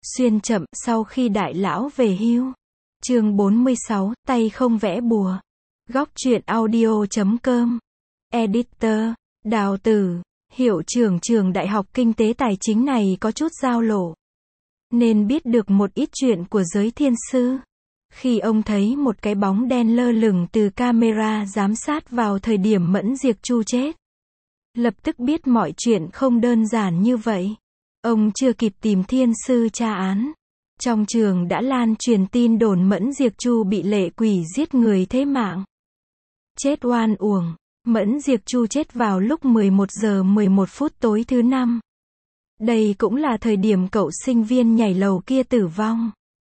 Xuyên chậm sau khi đại lão về hưu. Chương 46, tay không vẽ bùa. Góc truyện audio.com. Editor, Đào Tử, hiệu trưởng trường Đại học Kinh tế Tài chính này có chút giao lộ, nên biết được một ít chuyện của giới thiên sư. Khi ông thấy một cái bóng đen lơ lửng từ camera giám sát vào thời điểm Mẫn Diệp Chu chết, lập tức biết mọi chuyện không đơn giản như vậy. Ông chưa kịp tìm thiên sư tra án, trong trường đã lan truyền tin đồn Mẫn Diệp Chu bị lệ quỷ giết người thế mạng. Chết oan uổng. Mẫn Diệp Chu chết vào lúc 11 giờ 11 phút tối thứ Năm. Đây cũng là thời điểm cậu sinh viên nhảy lầu kia tử vong.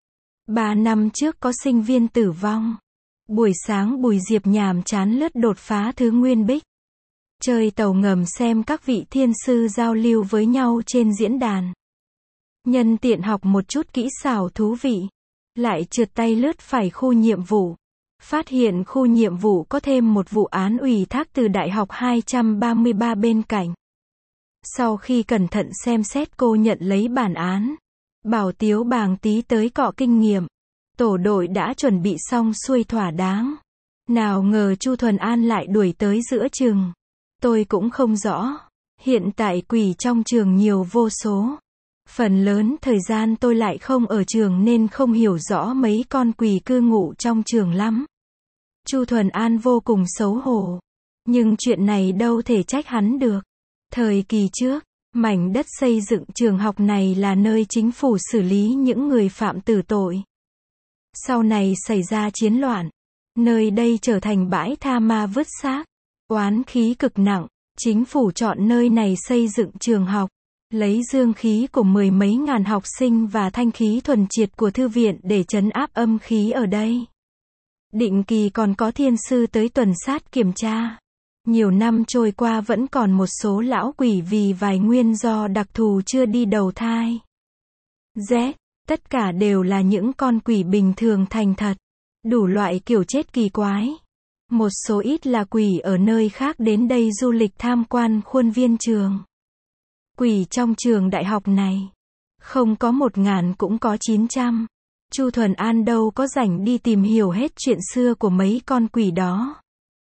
3 năm trước có sinh viên tử vong. Buổi sáng Bùi Diệp nhàm chán lướt đột phá thứ Nguyên Bích, chơi tàu ngầm xem các vị thiên sư giao lưu với nhau trên diễn đàn. Nhân tiện học một chút kỹ xảo thú vị, lại trượt tay lướt phải khu nhiệm vụ. Phát hiện khu nhiệm vụ có thêm một vụ án ủy thác từ Đại học 233 bên cạnh. Sau khi cẩn thận xem xét cô nhận lấy bản án, bảo Tiếu Bàng tí tới cọ kinh nghiệm. Tổ đội đã chuẩn bị xong xuôi thỏa đáng. Nào ngờ Chu Thuần An lại đuổi tới giữa chừng. Tôi cũng không rõ. Hiện tại quỷ trong trường nhiều vô số. Phần lớn thời gian tôi lại không ở trường nên không hiểu rõ mấy con quỷ cư ngụ trong trường lắm. Chu Thuần An vô cùng xấu hổ. Nhưng chuyện này đâu thể trách hắn được. Thời kỳ trước, mảnh đất xây dựng trường học này là nơi chính phủ xử lý những người phạm tử tội. Sau này xảy ra chiến loạn, nơi đây trở thành bãi tha ma vứt xác. Oán khí cực nặng, chính phủ chọn nơi này xây dựng trường học, lấy dương khí của mười mấy ngàn học sinh và thanh khí thuần triệt của thư viện để trấn áp âm khí ở đây. Định kỳ còn có thiên sư tới tuần sát kiểm tra. Nhiều năm trôi qua vẫn còn một số lão quỷ vì vài nguyên do đặc thù chưa đi đầu thai. Tất cả đều là những con quỷ bình thường thành thật. Đủ loại kiểu chết kỳ quái. Một số ít là quỷ ở nơi khác đến đây du lịch tham quan khuôn viên trường. Quỷ trong trường đại học này, không có 1.000 cũng có 900. Chu Thuần An đâu có rảnh đi tìm hiểu hết chuyện xưa của mấy con quỷ đó.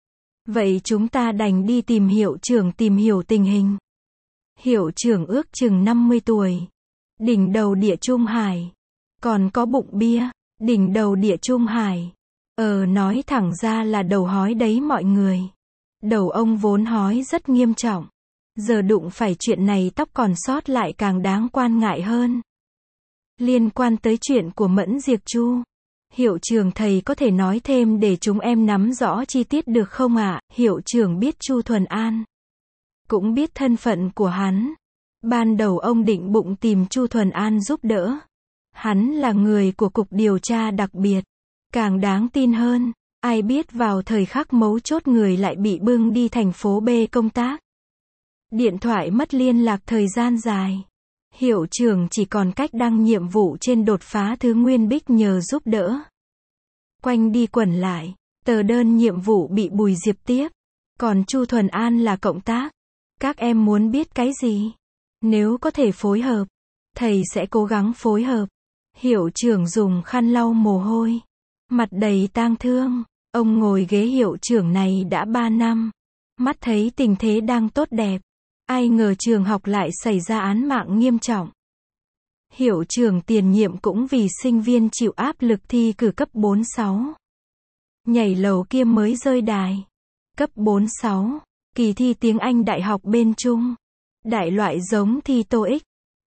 Vậy chúng ta đành đi tìm hiệu trưởng tìm hiểu tình hình. Hiệu trưởng ước chừng 50 tuổi. Đỉnh đầu địa Trung Hải. Còn có bụng bia. Đỉnh đầu địa Trung Hải. Nói thẳng ra là đầu hói đấy mọi người. Đầu ông vốn hói rất nghiêm trọng. Giờ đụng phải chuyện này tóc còn sót lại càng đáng quan ngại hơn. Liên quan tới chuyện của Mẫn Diệp Chu, hiệu trưởng thầy có thể nói thêm để chúng em nắm rõ chi tiết được không ạ? Hiệu trưởng biết Chu Thuần An, cũng biết thân phận của hắn. Ban đầu ông định bụng tìm Chu Thuần An giúp đỡ. Hắn là người của cục điều tra đặc biệt, càng đáng tin hơn. Ai biết vào thời khắc mấu chốt người lại bị bưng đi thành phố B công tác. Điện thoại mất liên lạc thời gian dài. Hiệu trưởng chỉ còn cách đăng nhiệm vụ trên đột phá thứ Nguyên Bích nhờ giúp đỡ. Quanh đi quẩn lại, tờ đơn nhiệm vụ bị Bùi Diệp tiếp. Còn Chu Thuần An là cộng tác. Các em muốn biết cái gì? Nếu có thể phối hợp, thầy sẽ cố gắng phối hợp. Hiệu trưởng dùng khăn lau mồ hôi, mặt đầy tang thương. Ông ngồi ghế hiệu trưởng này đã 3 năm. Mắt thấy tình thế đang tốt đẹp. Ai ngờ trường học lại xảy ra án mạng nghiêm trọng. Hiệu trưởng tiền nhiệm cũng vì sinh viên chịu áp lực thi cử cấp 4-6. Nhảy lầu kia mới rơi đài. Cấp 4-6, kỳ thi tiếng Anh đại học bên Trung. Đại loại giống thi TOEIC,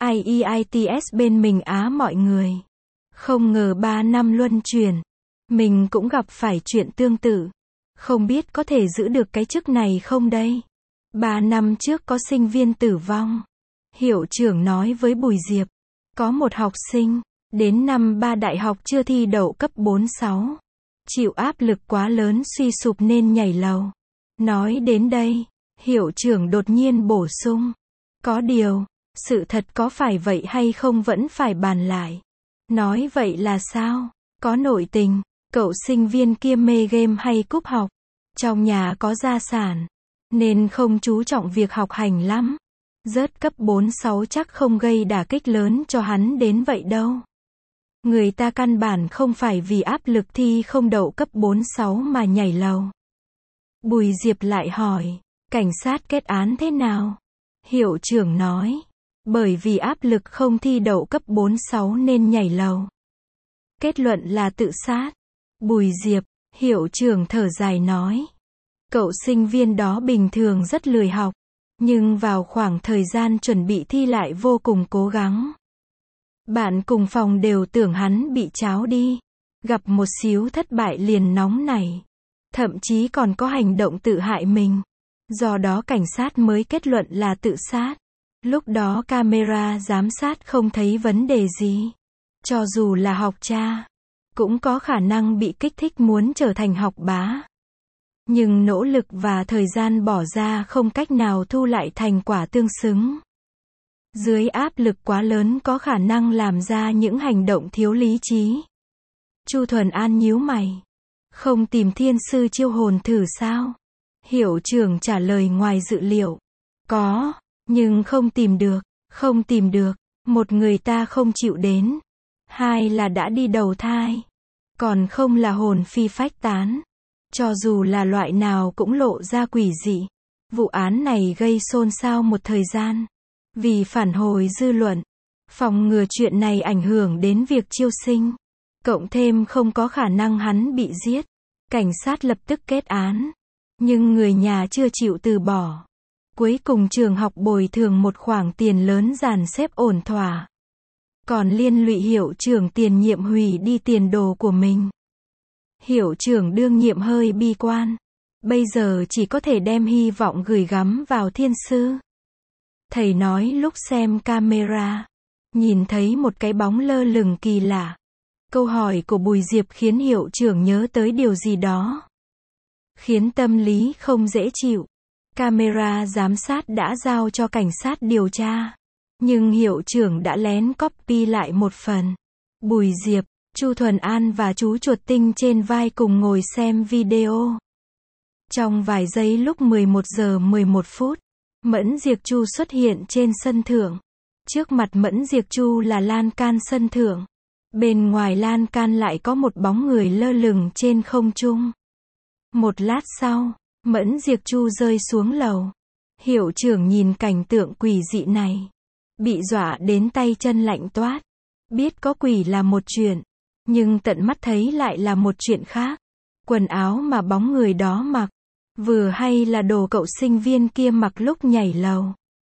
IELTS bên mình Á mọi người. Không ngờ 3 năm luân chuyển, mình cũng gặp phải chuyện tương tự. Không biết có thể giữ được cái chức này không đây? 3 năm trước có sinh viên tử vong. Hiệu trưởng nói với Bùi Diệp, có một học sinh, đến năm 3 đại học chưa thi đậu cấp 4-6. Chịu áp lực quá lớn suy sụp nên nhảy lầu. Nói đến đây, hiệu trưởng đột nhiên bổ sung. Có điều, sự thật có phải vậy hay không vẫn phải bàn lại. Nói vậy là sao? Có nội tình, cậu sinh viên kia mê game hay cúp học. Trong nhà có gia sản, nên không chú trọng việc học hành lắm. Rớt cấp 4-6 chắc không gây đả kích lớn cho hắn đến vậy đâu. Người ta căn bản không phải vì áp lực thi không đậu cấp 4-6 mà nhảy lầu. Bùi Diệp lại hỏi, cảnh sát kết án thế nào? Hiệu trưởng nói, bởi vì áp lực không thi đậu cấp 4-6 nên nhảy lầu. Kết luận là tự sát. Bùi Diệp, hiệu trưởng thở dài nói. Cậu sinh viên đó bình thường rất lười học, nhưng vào khoảng thời gian chuẩn bị thi lại vô cùng cố gắng. Bạn cùng phòng đều tưởng hắn bị tráo đi. Gặp một xíu thất bại liền nóng nảy. Thậm chí còn có hành động tự hại mình. Do đó cảnh sát mới kết luận là tự sát. Lúc đó camera giám sát không thấy vấn đề gì. Cho dù là học cha, cũng có khả năng bị kích thích muốn trở thành học bá. Nhưng nỗ lực và thời gian bỏ ra không cách nào thu lại thành quả tương xứng. Dưới áp lực quá lớn có khả năng làm ra những hành động thiếu lý trí. Chu Thuần An nhíu mày. Không tìm thiên sư chiêu hồn thử sao? Hiệu trưởng trả lời ngoài dự liệu. Có, nhưng không tìm được. Không tìm được. Một, người ta không chịu đến. Hai là đã đi đầu thai. Còn không là hồn phi phách tán. Cho dù là loại nào cũng lộ ra quỷ dị. Vụ án này gây xôn xao một thời gian. Vì phản hồi dư luận, phòng ngừa chuyện này ảnh hưởng đến việc chiêu sinh. Cộng thêm không có khả năng hắn bị giết. Cảnh sát lập tức kết án. Nhưng người nhà chưa chịu từ bỏ. Cuối cùng trường học bồi thường một khoản tiền lớn dàn xếp ổn thỏa. Còn liên lụy hiệu trưởng tiền nhiệm hủy đi tiền đồ của mình. Hiệu trưởng đương nhiệm hơi bi quan. Bây giờ chỉ có thể đem hy vọng gửi gắm vào thiên sư. Thầy nói lúc xem camera, nhìn thấy một cái bóng lơ lửng kỳ lạ. Câu hỏi của Bùi Diệp khiến hiệu trưởng nhớ tới điều gì đó. Khiến tâm lý không dễ chịu. Camera giám sát đã giao cho cảnh sát điều tra. Nhưng hiệu trưởng đã lén copy lại một phần. Bùi Diệp, Chu Thuần An và chú chuột tinh trên vai cùng ngồi xem video. Trong vài giây lúc 11 giờ 11 phút, Mẫn Diệp Chu xuất hiện trên sân thượng. Trước mặt Mẫn Diệp Chu là lan can sân thượng. Bên ngoài lan can lại có một bóng người lơ lửng trên không trung. Một lát sau, Mẫn Diệp Chu rơi xuống lầu. Hiệu trưởng nhìn cảnh tượng quỷ dị này. Bị dọa đến tay chân lạnh toát. Biết có quỷ là một chuyện. Nhưng tận mắt thấy lại là một chuyện khác. Quần áo mà bóng người đó mặc. Vừa hay là đồ cậu sinh viên kia mặc lúc nhảy lầu.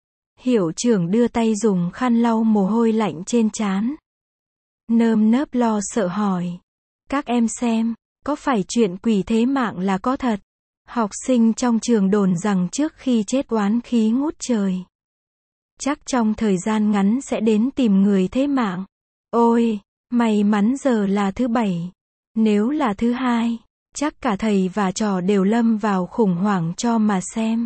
Hiệu trưởng đưa tay dùng khăn lau mồ hôi lạnh trên trán. Nơm nớp lo sợ hỏi. Các em xem, có phải chuyện quỷ thế mạng là có thật? Học sinh trong trường đồn rằng trước khi chết oán khí ngút trời. Chắc trong thời gian ngắn sẽ đến tìm người thế mạng. Ôi, may mắn giờ là thứ bảy. Nếu là thứ hai, chắc cả thầy và trò đều lâm vào khủng hoảng cho mà xem.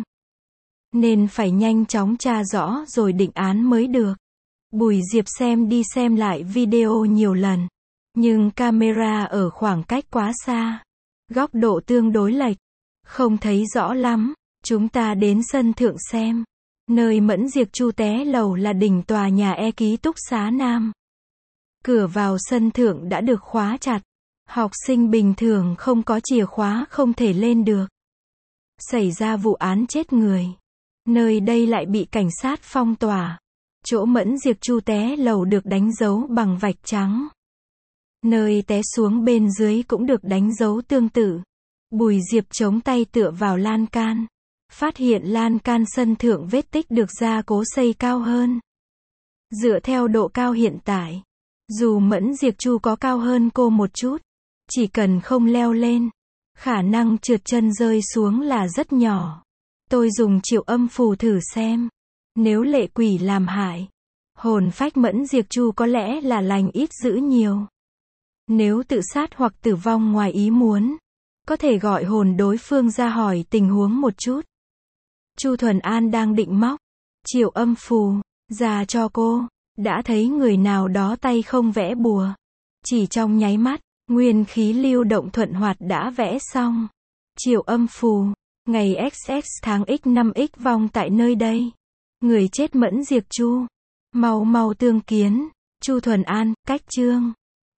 Nên phải nhanh chóng tra rõ rồi định án mới được. Bùi Diệp xem đi xem lại video nhiều lần. Nhưng camera ở khoảng cách quá xa. Góc độ tương đối lệch. Không thấy rõ lắm. Chúng ta đến sân thượng xem. Nơi Mẫn Diệp Chu té lầu là đỉnh tòa nhà ký túc xá Nam. Cửa vào sân thượng đã được khóa chặt. Học sinh bình thường không có chìa khóa không thể lên được. Xảy ra vụ án chết người. Nơi đây lại bị cảnh sát phong tỏa. Chỗ Mẫn Diệp Chu té lầu được đánh dấu bằng vạch trắng. Nơi té xuống bên dưới cũng được đánh dấu tương tự. Bùi Diệp chống tay tựa vào lan can. Phát hiện lan can sân thượng vết tích được gia cố xây cao hơn. Dựa theo độ cao hiện tại, dù Mẫn Diệp Chu có cao hơn cô một chút, chỉ cần không leo lên, khả năng trượt chân rơi xuống là rất nhỏ. Tôi dùng triệu âm phù thử xem. Nếu lệ quỷ làm hại, hồn phách Mẫn Diệp Chu có lẽ là lành ít dữ nhiều. Nếu tự sát hoặc tử vong ngoài ý muốn, có thể gọi hồn đối phương ra hỏi tình huống một chút. Chu Thuần An đang định móc triệu âm phù ra cho cô, đã thấy người nào đó tay không vẽ bùa. Chỉ trong nháy mắt, nguyên khí lưu động thuận hoạt đã vẽ xong. Triệu âm phù, ngày XX tháng X năm X vong tại nơi đây. Người chết mẫn diệt Chu. Mau mau tương kiến. Chu Thuần An, cách chương.